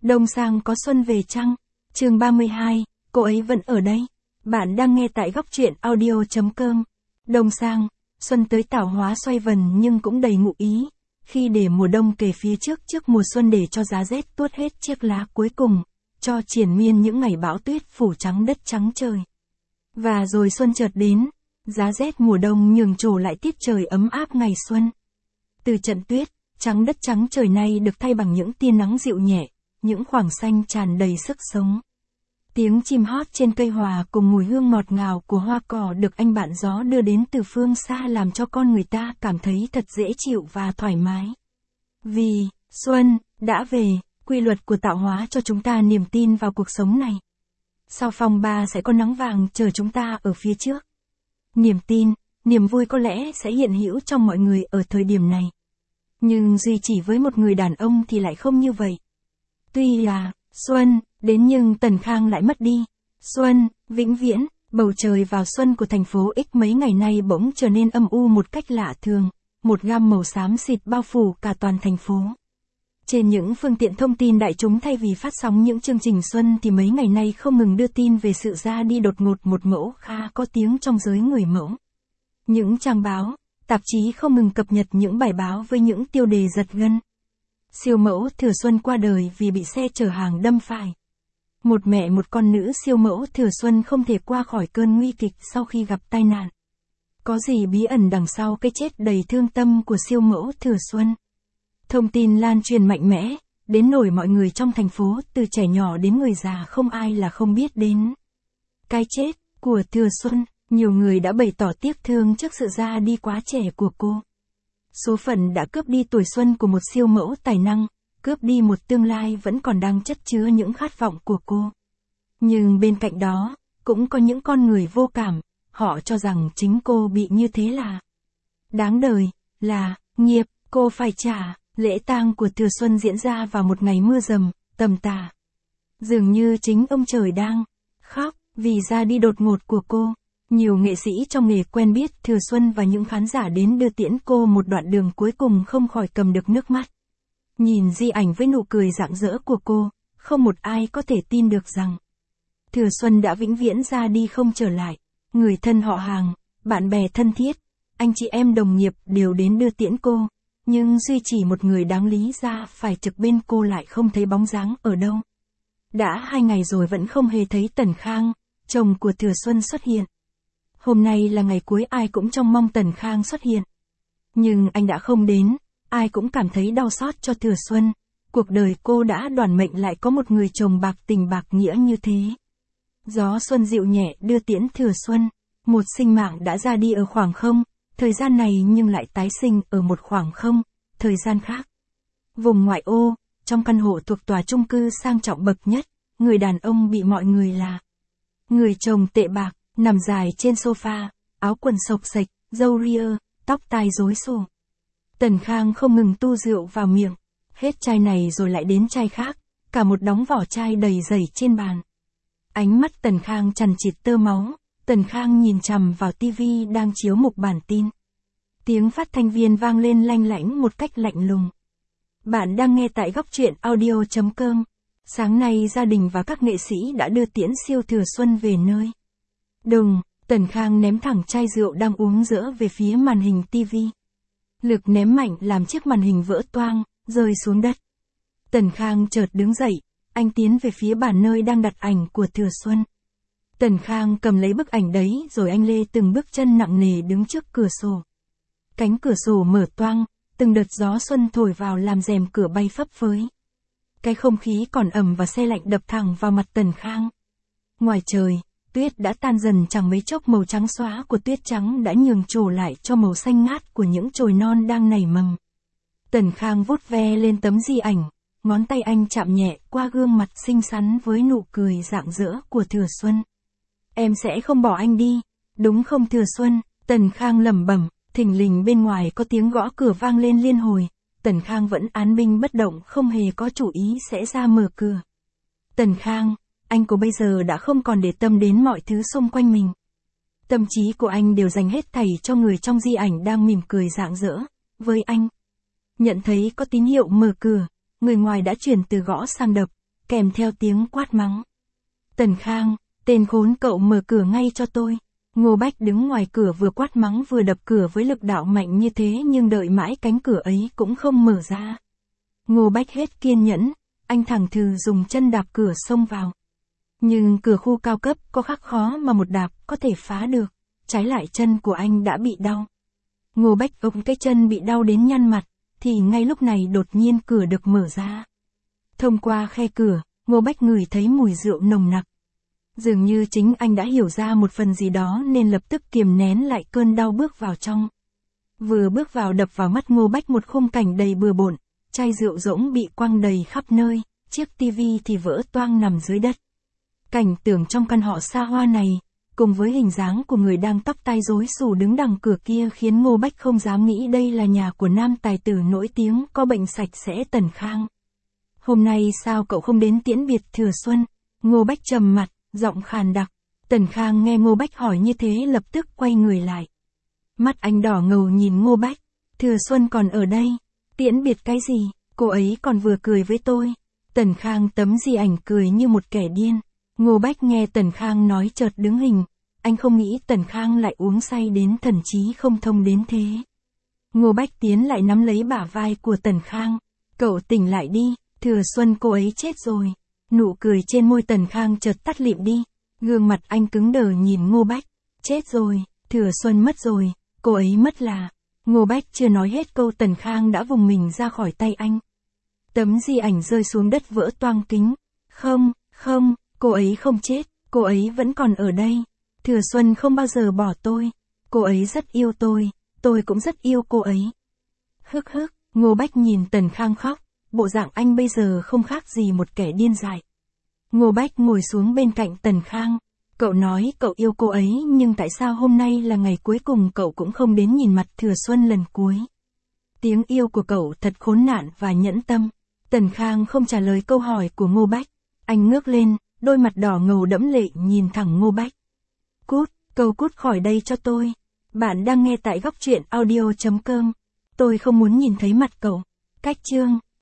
Đông sang có xuân về chăng? Chương 32, cô ấy vẫn ở đây. Bạn đang nghe tại góc truyện audio.com. Đông sang, xuân tới tạo hóa xoay vần nhưng cũng đầy ngụ ý. Khi để mùa đông kề phía trước mùa xuân để cho giá rét tuốt hết chiếc lá cuối cùng, cho triền miên những ngày bão tuyết phủ trắng đất trắng trời. Và rồi xuân chợt đến, giá rét mùa đông nhường trổ lại tiết trời ấm áp ngày xuân. Từ trận tuyết, trắng đất trắng trời nay được thay bằng những tia nắng dịu nhẹ, những khoảng xanh tràn đầy sức sống. Tiếng chim hót trên cây hòa cùng mùi hương ngọt ngào của hoa cỏ được anh bạn gió đưa đến từ phương xa làm cho con người ta cảm thấy thật dễ chịu và thoải mái. Vì, xuân, đã về, quy luật của tạo hóa cho chúng ta niềm tin vào cuộc sống này. Sau phong ba sẽ có nắng vàng chờ chúng ta ở phía trước. Niềm tin, niềm vui có lẽ sẽ hiện hữu trong mọi người ở thời điểm này. Nhưng duy chỉ với một người đàn ông thì lại không như vậy. Tuy là, xuân, đến nhưng Tần Khang lại mất đi. Xuân, vĩnh viễn, bầu trời vào xuân của thành phố X mấy ngày nay bỗng trở nên âm u một cách lạ thường, một gam màu xám xịt bao phủ cả toàn thành phố. Trên những phương tiện thông tin đại chúng thay vì phát sóng những chương trình xuân thì mấy ngày nay không ngừng đưa tin về sự ra đi đột ngột một mẫu khá có tiếng trong giới người mẫu. Những trang báo, tạp chí không ngừng cập nhật những bài báo với những tiêu đề giật gân. Siêu mẫu Thừa Xuân qua đời vì bị xe chở hàng đâm phải. Một mẹ một con nữ siêu mẫu Thừa Xuân không thể qua khỏi cơn nguy kịch sau khi gặp tai nạn. Có gì bí ẩn đằng sau cái chết đầy thương tâm của siêu mẫu Thừa Xuân? Thông tin lan truyền mạnh mẽ, đến nỗi mọi người trong thành phố từ trẻ nhỏ đến người già không ai là không biết đến cái chết của Thừa Xuân. Nhiều người đã bày tỏ tiếc thương trước sự ra đi quá trẻ của cô. Số phận đã cướp đi tuổi xuân của một siêu mẫu tài năng, cướp đi một tương lai vẫn còn đang chất chứa những khát vọng của cô. Nhưng bên cạnh đó, cũng có những con người vô cảm, họ cho rằng chính cô bị như thế là đáng đời, là nghiệp, cô phải trả. Lễ tang của Thừa Xuân diễn ra vào một ngày mưa rầm, tầm tã. Dường như chính ông trời đang khóc vì ra đi đột ngột của cô. Nhiều nghệ sĩ trong nghề quen biết Thừa Xuân và những khán giả đến đưa tiễn cô một đoạn đường cuối cùng không khỏi cầm được nước mắt. Nhìn di ảnh với nụ cười rạng rỡ của cô, không một ai có thể tin được rằng Thừa Xuân đã vĩnh viễn ra đi không trở lại. Người thân họ hàng, bạn bè thân thiết, anh chị em đồng nghiệp đều đến đưa tiễn cô. Nhưng duy chỉ một người đáng lý ra phải trực bên cô lại không thấy bóng dáng ở đâu. Đã 2 ngày rồi vẫn không hề thấy Tần Khang, chồng của Thừa Xuân xuất hiện. Hôm nay là ngày cuối ai cũng trông mong Tần Khang xuất hiện. Nhưng anh đã không đến, ai cũng cảm thấy đau xót cho Thừa Xuân. Cuộc đời cô đã đoản mệnh lại có một người chồng bạc tình bạc nghĩa như thế. Gió xuân dịu nhẹ đưa tiễn Thừa Xuân, một sinh mạng đã ra đi ở khoảng không. Thời gian này nhưng lại tái sinh ở một khoảng không, thời gian khác. Vùng ngoại ô, trong căn hộ thuộc tòa chung cư sang trọng bậc nhất, người đàn ông bị mọi người là người chồng tệ bạc, nằm dài trên sofa, áo quần xộc xệch, râu ria, tóc tai rối xù. Tần Khang không ngừng tu rượu vào miệng, hết chai này rồi lại đến chai khác, cả một đống vỏ chai đầy rẫy trên bàn. Ánh mắt Tần Khang chằn chịt tơ máu. Tần Khang nhìn chằm vào tivi đang chiếu mục bản tin. Tiếng phát thanh viên vang lên lanh lảnh một cách lạnh lùng. Bạn đang nghe tại góc truyện audio.com. Sáng nay gia đình và các nghệ sĩ đã đưa tiễn siêu Thừa Xuân về nơi. Đùng, Tần Khang ném thẳng chai rượu đang uống dỡ về phía màn hình tivi. Lực ném mạnh làm chiếc màn hình vỡ toang, rơi xuống đất. Tần Khang chợt đứng dậy, anh tiến về phía bàn nơi đang đặt ảnh của Thừa Xuân. Tần Khang cầm lấy bức ảnh đấy rồi anh lê từng bước chân nặng nề đứng trước cửa sổ. Cánh cửa sổ mở toang, từng đợt gió xuân thổi vào làm rèm cửa bay phấp phới. Cái không khí còn ẩm và se lạnh đập thẳng vào mặt Tần Khang. Ngoài trời, tuyết đã tan dần chẳng mấy chốc màu trắng xóa của tuyết trắng đã nhường trổ lại cho màu xanh ngát của những chồi non đang nảy mầm. Tần Khang vuốt ve lên tấm di ảnh, ngón tay anh chạm nhẹ qua gương mặt xinh xắn với nụ cười rạng rỡ của Thừa Xuân. Em sẽ không bỏ anh đi, đúng không Thừa Xuân? Tần Khang lẩm bẩm, thình lình bên ngoài có tiếng gõ cửa vang lên liên hồi. Tần Khang vẫn án binh bất động không hề có chủ ý sẽ ra mở cửa. Tần Khang, anh của bây giờ đã không còn để tâm đến mọi thứ xung quanh mình. Tâm trí của anh đều dành hết thảy cho người trong di ảnh đang mỉm cười rạng rỡ với anh. Nhận thấy có tín hiệu mở cửa, người ngoài đã chuyển từ gõ sang đập. kèm theo tiếng quát mắng. Tần Khang, tên khốn cậu mở cửa ngay cho tôi. Ngô Bách đứng ngoài cửa vừa quát mắng vừa đập cửa với lực đạo mạnh như thế nhưng đợi mãi cánh cửa ấy cũng không mở ra. Ngô Bách hết kiên nhẫn, anh thẳng thừng dùng chân đạp cửa xông vào. Nhưng cửa khu cao cấp có khắc khó mà một đạp có thể phá được, trái lại chân của anh đã bị đau. Ngô Bách ôm cái chân bị đau đến nhăn mặt, thì ngay lúc này đột nhiên cửa được mở ra. Thông qua khe cửa, Ngô Bách ngửi thấy mùi rượu nồng nặc. Dường như chính anh đã hiểu ra một phần gì đó nên lập tức kiềm nén lại cơn đau bước vào trong. Vừa bước vào đập vào mắt Ngô Bách một khung cảnh đầy bừa bộn, chai rượu rỗng bị quăng đầy khắp nơi, chiếc tivi thì vỡ toang nằm dưới đất. Cảnh tượng trong căn họ xa hoa này, cùng với hình dáng của người đang tóc tai rối xù đứng đằng cửa kia khiến Ngô Bách không dám nghĩ đây là nhà của nam tài tử nổi tiếng có bệnh sạch sẽ Tần Khang. Hôm nay sao cậu không đến tiễn biệt Thừa Xuân? Ngô Bách trầm mặt, giọng khàn đặc. Tần Khang nghe Ngô Bách hỏi như thế lập tức quay người lại. Mắt anh đỏ ngầu nhìn Ngô Bách. Thừa Xuân còn ở đây. Tiễn biệt cái gì? Cô ấy còn vừa cười với tôi. Tần Khang tấm di ảnh cười như một kẻ điên. Ngô Bách nghe Tần Khang nói chợt đứng hình. Anh không nghĩ Tần Khang lại uống say đến thần trí không thông đến thế. Ngô Bách tiến lại nắm lấy bả vai của Tần Khang. Cậu tỉnh lại đi, Thừa Xuân cô ấy chết rồi. Nụ cười trên môi Tần Khang chợt tắt lịm đi. Gương mặt anh cứng đờ nhìn Ngô Bách. Chết rồi, Thừa Xuân mất rồi, cô ấy mất là. Ngô Bách chưa nói hết câu Tần Khang đã vùng mình ra khỏi tay anh. Tấm di ảnh rơi xuống đất vỡ toang kính. Không, không, cô ấy không chết, cô ấy vẫn còn ở đây. Thừa Xuân không bao giờ bỏ tôi. Cô ấy rất yêu tôi cũng rất yêu cô ấy. Hức hức, Ngô Bách nhìn Tần Khang khóc, bộ dạng anh bây giờ không khác gì một kẻ điên dại. Ngô Bách ngồi xuống bên cạnh Tần Khang. Cậu nói cậu yêu cô ấy nhưng tại sao hôm nay là ngày cuối cùng cậu cũng không đến nhìn mặt Thừa Xuân lần cuối? Tiếng yêu của cậu thật khốn nạn và nhẫn tâm. Tần Khang không trả lời câu hỏi của Ngô Bách. Anh ngước lên, đôi mặt đỏ ngầu đẫm lệ nhìn thẳng Ngô Bách. Cút, cậu cút khỏi đây cho tôi. Bạn đang nghe tại góc truyện audio.com. Tôi không muốn nhìn thấy mặt cậu. Cách chương